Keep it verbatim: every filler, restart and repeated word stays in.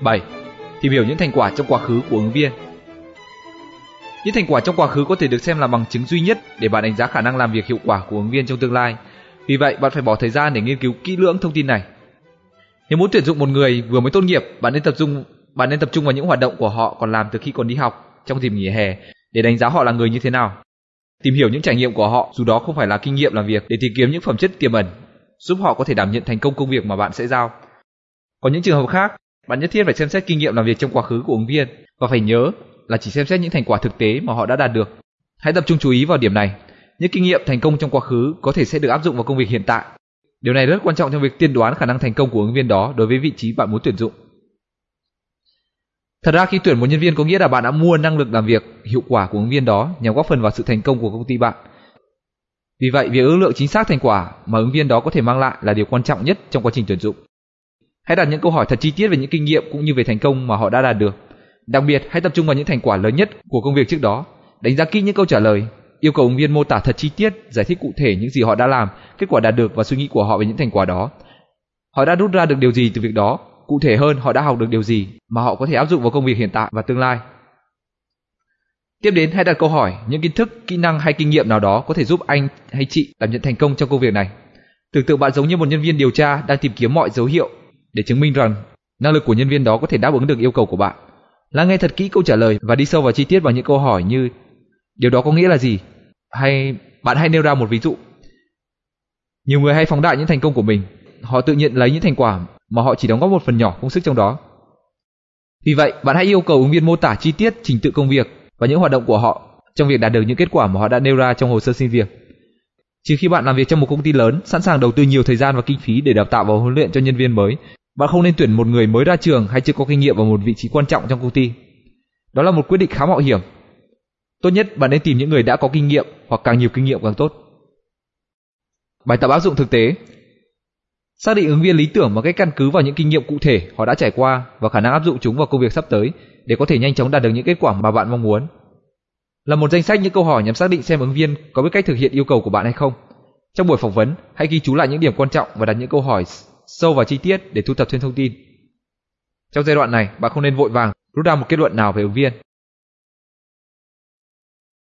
bảy. Tìm hiểu những thành quả trong quá khứ của ứng viên. Những thành quả trong quá khứ có thể được xem là bằng chứng duy nhất để bạn đánh giá khả năng làm việc hiệu quả của ứng viên trong tương lai. Vì vậy, bạn phải bỏ thời gian để nghiên cứu kỹ lưỡng thông tin này. Nếu muốn tuyển dụng một người vừa mới tốt nghiệp, bạn nên tập trung bạn nên tập trung vào những hoạt động của họ còn làm từ khi còn đi học trong dịp nghỉ hè để đánh giá họ là người như thế nào. Tìm hiểu những trải nghiệm của họ, dù đó không phải là kinh nghiệm làm việc, để tìm kiếm những phẩm chất tiềm ẩn giúp họ có thể đảm nhận thành công công việc mà bạn sẽ giao. Còn những trường hợp khác, bạn nhất thiết phải xem xét kinh nghiệm làm việc trong quá khứ của ứng viên và phải nhớ là chỉ xem xét những thành quả thực tế mà họ đã đạt được. Hãy tập trung chú ý vào điểm này. Những kinh nghiệm thành công trong quá khứ có thể sẽ được áp dụng vào công việc hiện tại. Điều này rất quan trọng trong việc tiên đoán khả năng thành công của ứng viên đó đối với vị trí bạn muốn tuyển dụng. Thật ra khi tuyển một nhân viên có nghĩa là bạn đã mua năng lực làm việc hiệu quả của ứng viên đó nhằm góp phần vào sự thành công của công ty bạn. Vì vậy, việc ước lượng chính xác thành quả mà ứng viên đó có thể mang lại là điều quan trọng nhất trong quá trình tuyển dụng. Hãy đặt những câu hỏi thật chi tiết về những kinh nghiệm cũng như về thành công mà họ đã đạt được. Đặc biệt, hãy tập trung vào những thành quả lớn nhất của công việc trước đó. Đánh giá kỹ những câu trả lời, yêu cầu ứng viên mô tả thật chi tiết, giải thích cụ thể những gì họ đã làm, kết quả đạt được và suy nghĩ của họ về những thành quả đó. Họ đã rút ra được điều gì từ việc đó? Cụ thể hơn, họ đã học được điều gì mà họ có thể áp dụng vào công việc hiện tại và tương lai. Tiếp đến, hãy đặt câu hỏi những kiến thức, kỹ năng hay kinh nghiệm nào đó có thể giúp anh hay chị đảm nhận thành công trong công việc này. Tưởng tượng bạn giống như một nhân viên điều tra đang tìm kiếm mọi dấu hiệu để chứng minh rằng năng lực của nhân viên đó có thể đáp ứng được yêu cầu của bạn. Lắng nghe thật kỹ câu trả lời và đi sâu vào chi tiết vào những câu hỏi như điều đó có nghĩa là gì? Hay bạn hãy nêu ra một ví dụ. Nhiều người hay phóng đại những thành công của mình. Họ tự nhận lấy những thành quả mà họ chỉ đóng góp một phần nhỏ công sức trong đó. Vì vậy, bạn hãy yêu cầu ứng viên mô tả chi tiết trình tự công việc và những hoạt động của họ trong việc đạt được những kết quả mà họ đã nêu ra trong hồ sơ xin việc. Trừ khi bạn làm việc trong một công ty lớn, sẵn sàng đầu tư nhiều thời gian và kinh phí để đào tạo và huấn luyện cho nhân viên mới, bạn không nên tuyển một người mới ra trường hay chưa có kinh nghiệm vào một vị trí quan trọng trong công ty. Đó là một quyết định khá mạo hiểm. Tốt nhất bạn nên tìm những người đã có kinh nghiệm hoặc càng nhiều kinh nghiệm càng tốt. Bài tập áp dụng thực tế. Xác định ứng viên lý tưởng bằng cách căn cứ vào những kinh nghiệm cụ thể họ đã trải qua và khả năng áp dụng chúng vào công việc sắp tới để có thể nhanh chóng đạt được những kết quả mà bạn mong muốn. Là một danh sách những câu hỏi nhằm xác định xem ứng viên có biết cách thực hiện yêu cầu của bạn hay không. Trong buổi phỏng vấn, hãy ghi chú lại những điểm quan trọng và đặt những câu hỏi sâu vào chi tiết để thu thập thêm thông tin. Trong giai đoạn này, bạn không nên vội vàng rút ra một kết luận nào về ứng viên.